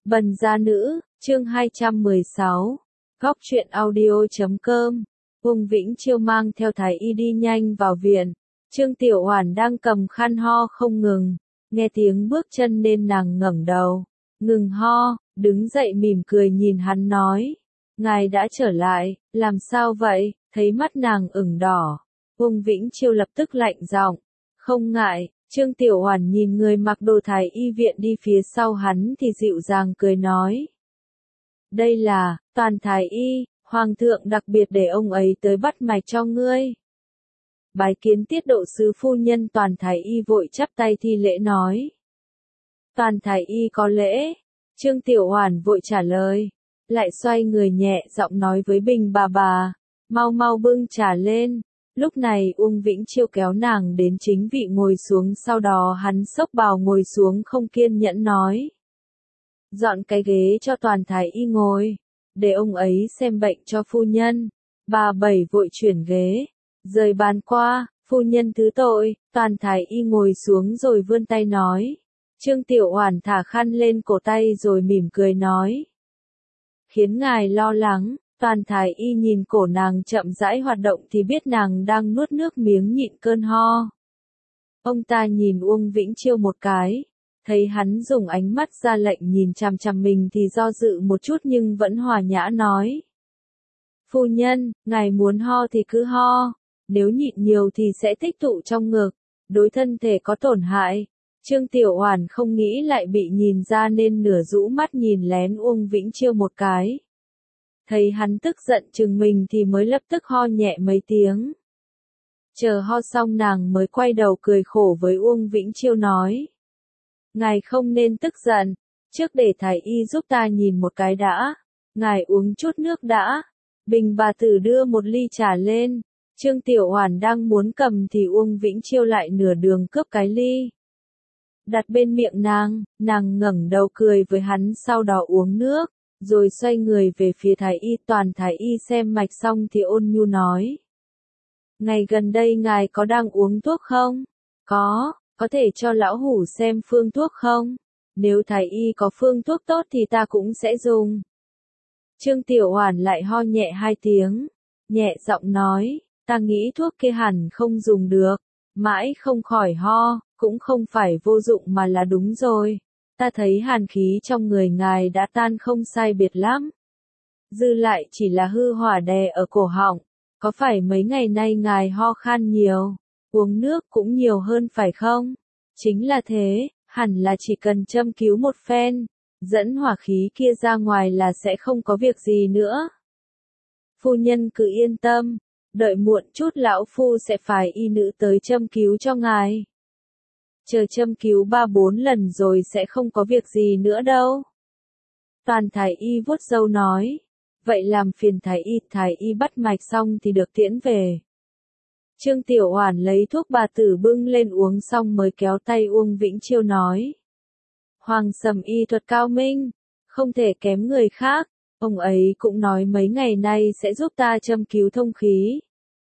Bần gia nữ, chương 216. Góc truyện audio.com. Uông Vĩnh Chiêu mang theo Thái Y đi nhanh vào viện. Trương Tiểu Oản đang cầm khăn ho không ngừng, nghe tiếng bước chân nên nàng ngẩng đầu, ngừng ho, đứng dậy mỉm cười nhìn hắn nói: "Ngài đã trở lại, làm sao vậy?" Thấy mắt nàng ửng đỏ, Uông Vĩnh Chiêu lập tức lạnh giọng: "Không ngại." Trương Tiểu Oản nhìn người mặc đồ Thái Y viện đi phía sau hắn thì dịu dàng cười nói: "Đây là Toàn Thái Y, Hoàng thượng đặc biệt để ông ấy tới bắt mạch cho ngươi." Bái kiến tiết độ sứ phu nhân. Toàn Thái Y vội chắp tay thi lễ nói: "Toàn Thái Y có lễ." Trương Tiểu Oản vội trả lời, lại xoay người nhẹ giọng nói với Bình bà: "Mau mau bưng trà lên." Lúc này Uông Vĩnh Chiêu kéo nàng đến chính vị ngồi xuống, sau đó hắn xốc bào ngồi xuống không kiên nhẫn nói: "Dọn cái ghế cho Toàn Thái Y ngồi, để ông ấy xem bệnh cho phu nhân." Bà Bảy vội chuyển ghế, rời bàn qua: "Phu nhân thứ tội." Toàn Thái Y ngồi xuống rồi vươn tay nói. Trương Tiểu Oản thả khăn lên cổ tay rồi mỉm cười nói: "Khiến ngài lo lắng." Toàn Thái Y nhìn cổ nàng chậm rãi hoạt động thì biết nàng đang nuốt nước miếng nhịn cơn ho. Ông ta nhìn Uông Vĩnh Chiêu một cái, thấy hắn dùng ánh mắt ra lệnh nhìn chằm chằm mình thì do dự một chút nhưng vẫn hòa nhã nói: "Phu nhân, ngài muốn ho thì cứ ho, nếu nhịn nhiều thì sẽ tích tụ trong ngực, đối thân thể có tổn hại." Trương Tiểu Oản không nghĩ lại bị nhìn ra nên nửa rũ mắt nhìn lén Uông Vĩnh Chiêu một cái. Thấy hắn tức giận chừng mình thì mới lập tức ho nhẹ mấy tiếng. Chờ ho xong nàng mới quay đầu cười khổ với Uông Vĩnh Chiêu nói: "Ngài không nên tức giận, trước để Thái Y giúp ta nhìn một cái đã, ngài uống chút nước đã." Bình bà tử đưa một ly trà lên, Trương Tiểu Oản đang muốn cầm thì Uông Vĩnh Chiêu lại nửa đường cướp cái ly, đặt bên miệng nàng ngẩng đầu cười với hắn sau đó uống nước, rồi xoay người về phía Thái Y. Toàn Thái Y xem mạch xong thì ôn nhu nói: "Ngày gần đây ngài có đang uống thuốc không?" Có thể cho lão hủ xem phương thuốc không? Nếu Thái Y có phương thuốc tốt thì ta cũng sẽ dùng." Trương Tiểu Oản lại ho nhẹ hai tiếng, nhẹ giọng nói: "Ta nghĩ thuốc kia hẳn không dùng được, mãi không khỏi ho, cũng không phải vô dụng mà là đúng rồi. Ta thấy hàn khí trong người ngài đã tan không sai biệt lắm. Dư lại chỉ là hư hỏa đè ở cổ họng, có phải mấy ngày nay ngài ho khan nhiều, uống nước cũng nhiều hơn phải không?" "Chính là thế, hẳn là chỉ cần châm cứu một phen, dẫn hỏa khí kia ra ngoài là sẽ không có việc gì nữa. Phu nhân cứ yên tâm, đợi muộn chút lão phu sẽ phái y nữ tới châm cứu cho ngài. Chờ châm cứu 3-4 lần rồi sẽ không có việc gì nữa đâu." Toàn Thái Y vuốt râu nói: "Vậy làm phiền Thái Y." Thái Y bắt mạch xong thì được tiễn về. Trương Tiểu Oản lấy thuốc bà tử bưng lên uống xong mới kéo tay Uông Vĩnh Chiêu nói: "Hoàng Sầm y thuật cao minh, không thể kém người khác, ông ấy cũng nói mấy ngày nay sẽ giúp ta châm cứu thông khí."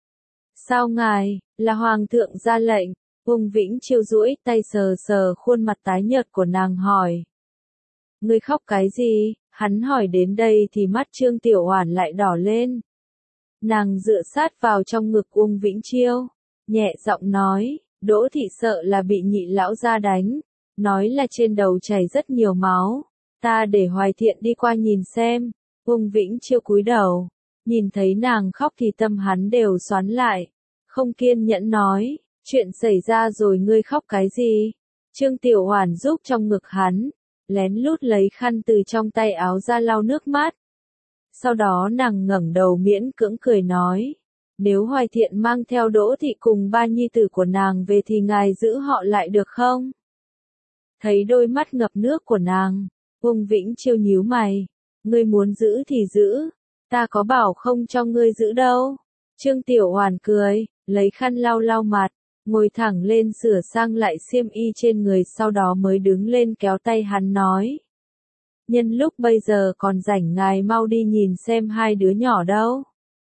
"Sao ngài?" "Là Hoàng thượng ra lệnh." Uông Vĩnh Chiêu duỗi tay sờ sờ khuôn mặt tái nhợt của nàng hỏi: "Ngươi khóc cái gì?" Hắn hỏi đến đây thì mắt Trương Tiểu Oản lại đỏ lên. Nàng dựa sát vào trong ngực Uông Vĩnh Chiêu, nhẹ giọng nói: "Đỗ thị sợ là bị nhị lão gia đánh, nói là trên đầu chảy rất nhiều máu, ta để Hoài Thiện đi qua nhìn xem." Uông Vĩnh Chiêu cúi đầu, nhìn thấy nàng khóc thì tâm hắn đều xoắn lại, không kiên nhẫn nói: "Chuyện xảy ra rồi ngươi khóc cái gì?" Trương Tiểu Oản giúp trong ngực hắn, lén lút lấy khăn từ trong tay áo ra lau nước mắt. Sau đó nàng ngẩng đầu miễn cưỡng cười nói: "Nếu Hoài Thiện mang theo Đỗ thị cùng ba nhi tử của nàng về thì ngài giữ họ lại được không?" Thấy đôi mắt ngập nước của nàng, Uông Vĩnh Chiêu nhíu mày: "Ngươi muốn giữ thì giữ, ta có bảo không cho ngươi giữ đâu." Trương Tiểu Oản cười, lấy khăn lau lau mặt, ngồi thẳng lên sửa sang lại xiêm y trên người, sau đó mới đứng lên kéo tay hắn nói: "Nhân lúc bây giờ còn rảnh ngài mau đi nhìn xem hai đứa nhỏ đâu.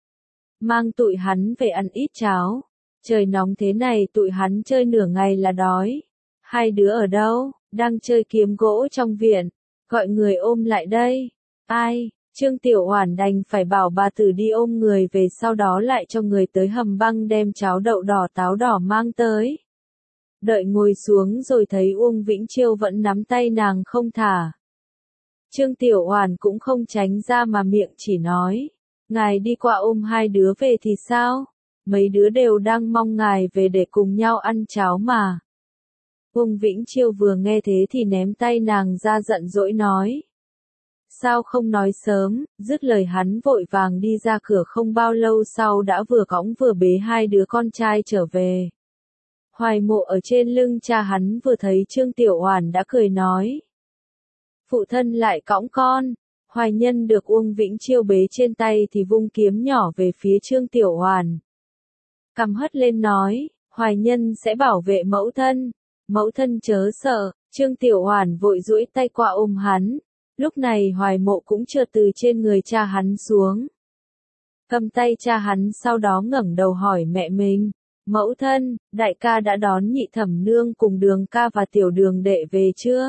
Mang tụi hắn về ăn ít cháo, trời nóng thế này tụi hắn chơi nửa ngày là đói." "Hai đứa ở đâu?" "Đang chơi kiếm gỗ trong viện." Gọi người ôm lại đây. Ai? Trương Tiểu Oản đành phải bảo bà tử đi ôm người về, sau đó lại cho người tới hầm băng đem cháo đậu đỏ táo đỏ mang tới. Đợi ngồi xuống rồi thấy Uông Vĩnh Chiêu vẫn nắm tay nàng không thả. Trương Tiểu Oản cũng không tránh ra mà miệng chỉ nói, ngài đi qua ôm hai đứa về thì sao? Mấy đứa đều đang mong ngài về để cùng nhau ăn cháo mà. Uông Vĩnh Chiêu vừa nghe thế thì ném tay nàng ra giận dỗi nói. Sao không nói sớm, dứt lời hắn vội vàng đi ra cửa, không bao lâu sau đã vừa cõng vừa bế hai đứa con trai trở về. Hoài Mộ ở trên lưng cha hắn vừa thấy Trương Tiểu Oản đã cười nói. Phụ thân lại cõng con. Hoài Nhân được Uông Vĩnh Chiêu bế trên tay thì vung kiếm nhỏ về phía Trương Tiểu Oản. Cầm hất lên nói, Hoài Nhân sẽ bảo vệ mẫu thân. Mẫu thân chớ sợ. Trương Tiểu Oản vội duỗi tay qua ôm hắn. Lúc này Hoài Mộ cũng trượt từ trên người cha hắn xuống. Cầm tay cha hắn, sau đó ngẩng đầu hỏi mẹ mình. Mẫu thân, đại ca đã đón Nhị Thẩm nương cùng Đường ca và Tiểu Đường đệ về chưa?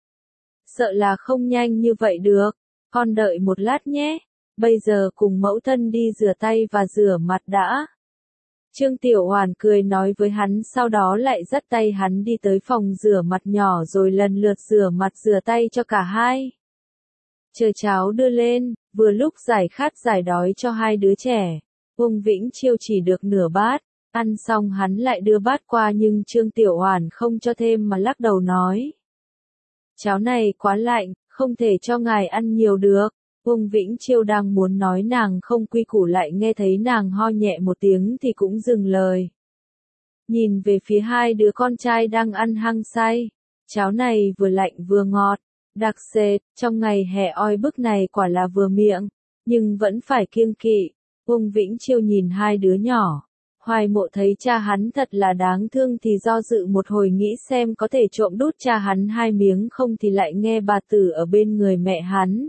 Sợ là không nhanh như vậy được. Con đợi một lát nhé. Bây giờ cùng mẫu thân đi rửa tay và rửa mặt đã. Trương Tiểu Oản cười nói với hắn, sau đó lại dắt tay hắn đi tới phòng rửa mặt nhỏ rồi lần lượt rửa mặt rửa tay cho cả hai. Chờ cháo đưa lên, vừa lúc giải khát giải đói cho hai đứa trẻ. Uông Vĩnh Chiêu chỉ được nửa bát, ăn xong hắn lại đưa bát qua nhưng Trương Tiểu Oản không cho thêm mà lắc đầu nói. Cháo này quá lạnh, không thể cho ngài ăn nhiều được. Uông Vĩnh Chiêu đang muốn nói nàng không quy củ, lại nghe thấy nàng ho nhẹ một tiếng thì cũng dừng lời. Nhìn về phía hai đứa con trai đang ăn hăng say. Cháo này vừa lạnh vừa ngọt, đặc sệt, trong ngày hè oi bức này quả là vừa miệng, nhưng vẫn phải kiêng kỵ. Uông Vĩnh Chiêu nhìn hai đứa nhỏ. Hoài Mộ thấy cha hắn thật là đáng thương thì do dự một hồi, nghĩ xem có thể trộm đút cha hắn hai miếng không, thì lại nghe bà tử ở bên người mẹ hắn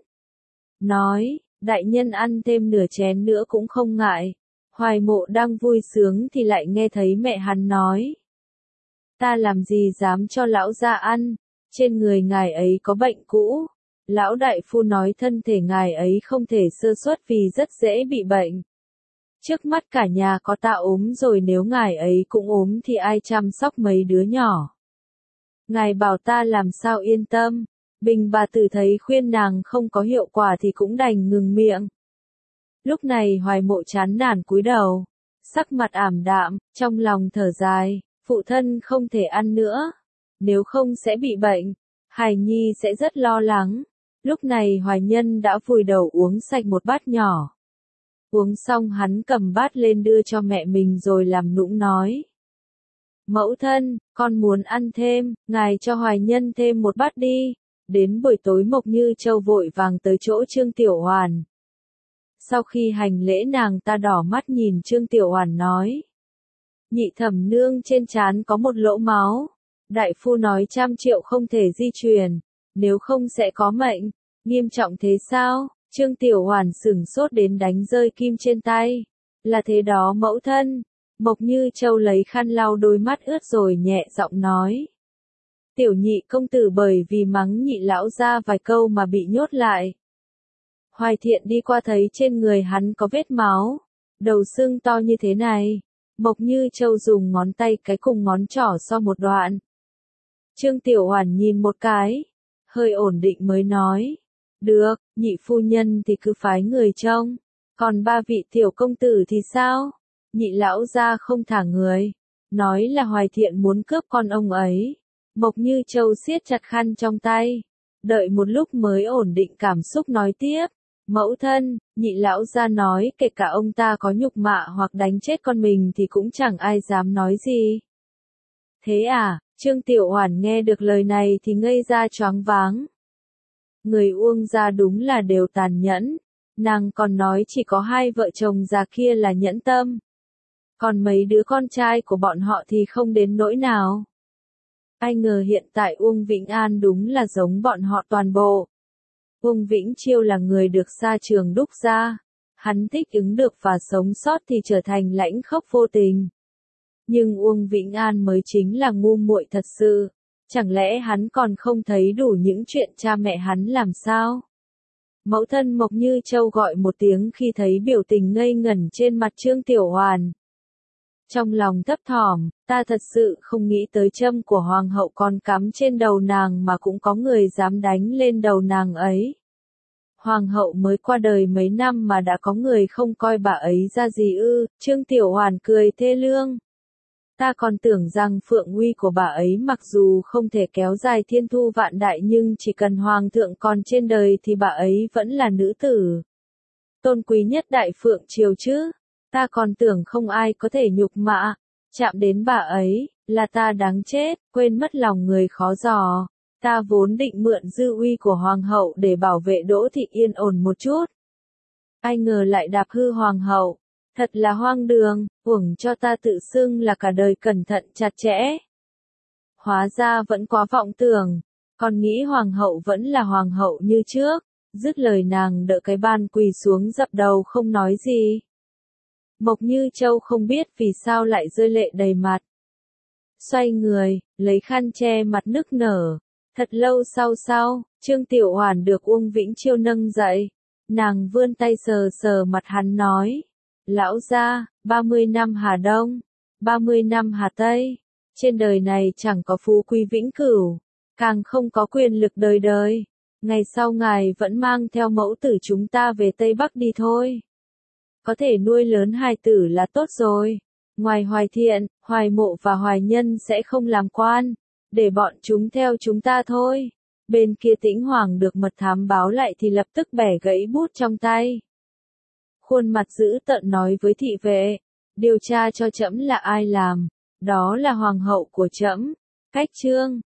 nói, đại nhân ăn thêm nửa chén nữa cũng không ngại. Hoài Mộ đang vui sướng thì lại nghe thấy mẹ hắn nói. Ta làm gì dám cho lão gia ăn, trên người ngài ấy có bệnh cũ. Lão đại phu nói thân thể ngài ấy không thể sơ suất vì rất dễ bị bệnh. Trước mắt cả nhà có ta ốm rồi, nếu ngài ấy cũng ốm thì ai chăm sóc mấy đứa nhỏ. Ngài bảo ta làm sao yên tâm. Bình bà tử thấy khuyên nàng không có hiệu quả thì cũng đành ngừng miệng. Lúc này Hoài Mộ chán nản cúi đầu, sắc mặt ảm đạm, trong lòng thở dài, phụ thân không thể ăn nữa, nếu không sẽ bị bệnh, hài nhi sẽ rất lo lắng. Lúc này Hoài Nhân đã vùi đầu uống sạch một bát nhỏ. Uống xong hắn cầm bát lên đưa cho mẹ mình rồi làm nũng nói. Mẫu thân, con muốn ăn thêm, ngài cho Hoài Nhân thêm một bát đi. Đến buổi tối Mộc Như Châu vội vàng tới chỗ Trương Tiểu Oản. Sau khi hành lễ nàng ta đỏ mắt nhìn Trương Tiểu Oản nói. Nhị Thẩm nương trên trán có một lỗ máu. Đại phu nói 100 triệu không thể di truyền, nếu không sẽ có mệnh. Nghiêm trọng thế sao? Trương Tiểu Oản sửng sốt đến đánh rơi kim trên tay. Là thế đó mẫu thân. Mộc Như Châu lấy khăn lau đôi mắt ướt rồi nhẹ giọng nói. Tiểu Nhị công tử bởi vì mắng Nhị lão gia vài câu mà bị nhốt lại. Hoài Thiện đi qua thấy trên người hắn có vết máu, đầu sưng to như thế này. Mộc Như Châu dùng ngón tay cái cùng ngón trỏ so một đoạn. Trương Tiểu Oản nhìn một cái, hơi ổn định mới nói. Được, Nhị phu nhân thì cứ phái người trông. Còn ba vị tiểu công tử thì sao? Nhị lão gia không thả người. Nói là Hoài Thiện muốn cướp con ông ấy. Mộc Như Châu siết chặt khăn trong tay. Đợi một lúc mới ổn định cảm xúc nói tiếp. Mẫu thân, Nhị lão gia nói kể cả ông ta có nhục mạ hoặc đánh chết con mình thì cũng chẳng ai dám nói gì. Thế à? Trương Tiểu Oản nghe được lời này thì ngây ra choáng váng. Người Uông gia đúng là đều tàn nhẫn. Nàng còn nói chỉ có hai vợ chồng già kia là nhẫn tâm. Còn mấy đứa con trai của bọn họ thì không đến nỗi nào. Ai ngờ hiện tại Uông Vĩnh An đúng là giống bọn họ toàn bộ. Uông Vĩnh Chiêu là người được Sa Trường đúc ra. Hắn thích ứng được và sống sót thì trở thành lãnh khốc vô tình. Nhưng Uông Vĩnh An mới chính là ngu muội thật sự. Chẳng lẽ hắn còn không thấy đủ những chuyện cha mẹ hắn làm sao? Mẫu thân Mộc Như Châu gọi một tiếng khi thấy biểu tình ngây ngẩn trên mặt Trương Tiểu Hoàn. Trong lòng thấp thỏm, ta thật sự không nghĩ tới châm của hoàng hậu còn cắm trên đầu nàng mà cũng có người dám đánh lên đầu nàng ấy. Hoàng hậu mới qua đời mấy năm mà đã có người không coi bà ấy ra gì ư? Trương Tiểu Hoàn cười thê lương. Ta còn tưởng rằng phượng uy của bà ấy mặc dù không thể kéo dài thiên thu vạn đại nhưng chỉ cần hoàng thượng còn trên đời thì bà ấy vẫn là nữ tử tôn quý nhất đại phượng triều chứ. Ta còn tưởng không ai có thể nhục mạ, chạm đến bà ấy, là ta đáng chết, quên mất lòng người khó dò. Ta vốn định mượn dư uy của hoàng hậu để bảo vệ Đỗ Thị yên ổn một chút. Ai ngờ lại đạp hư hoàng hậu. Thật là hoang đường, uổng cho ta tự xưng là cả đời cẩn thận chặt chẽ. Hóa ra vẫn quá vọng tưởng, còn nghĩ hoàng hậu vẫn là hoàng hậu như trước. Dứt lời nàng đỡ cái ban quỳ xuống dập đầu không nói gì. Mộc Như Châu không biết vì sao lại rơi lệ đầy mặt. Xoay người, lấy khăn che mặt nức nở. Thật lâu sau, Trương Tiểu Hoàn được Uông Vĩnh Chiêu nâng dậy. Nàng vươn tay sờ sờ mặt hắn nói. Lão gia, 30 năm Hà Đông, 30 năm Hà Tây. Trên đời này chẳng có phú quý vĩnh cửu, càng không có quyền lực đời đời. Ngày sau ngài vẫn mang theo mẫu tử chúng ta về Tây Bắc đi thôi. Có thể nuôi lớn hài tử là tốt rồi. Ngoài Hoài Thiện, Hoài Mộ và Hoài Nhân sẽ không làm quan, để bọn chúng theo chúng ta thôi. Bên kia Tĩnh Hoàng được mật thám báo lại thì lập tức bẻ gãy bút trong tay. Khuôn mặt dữ tợn nói với thị vệ, điều tra cho trẫm là ai làm, đó là hoàng hậu của trẫm. Cách chương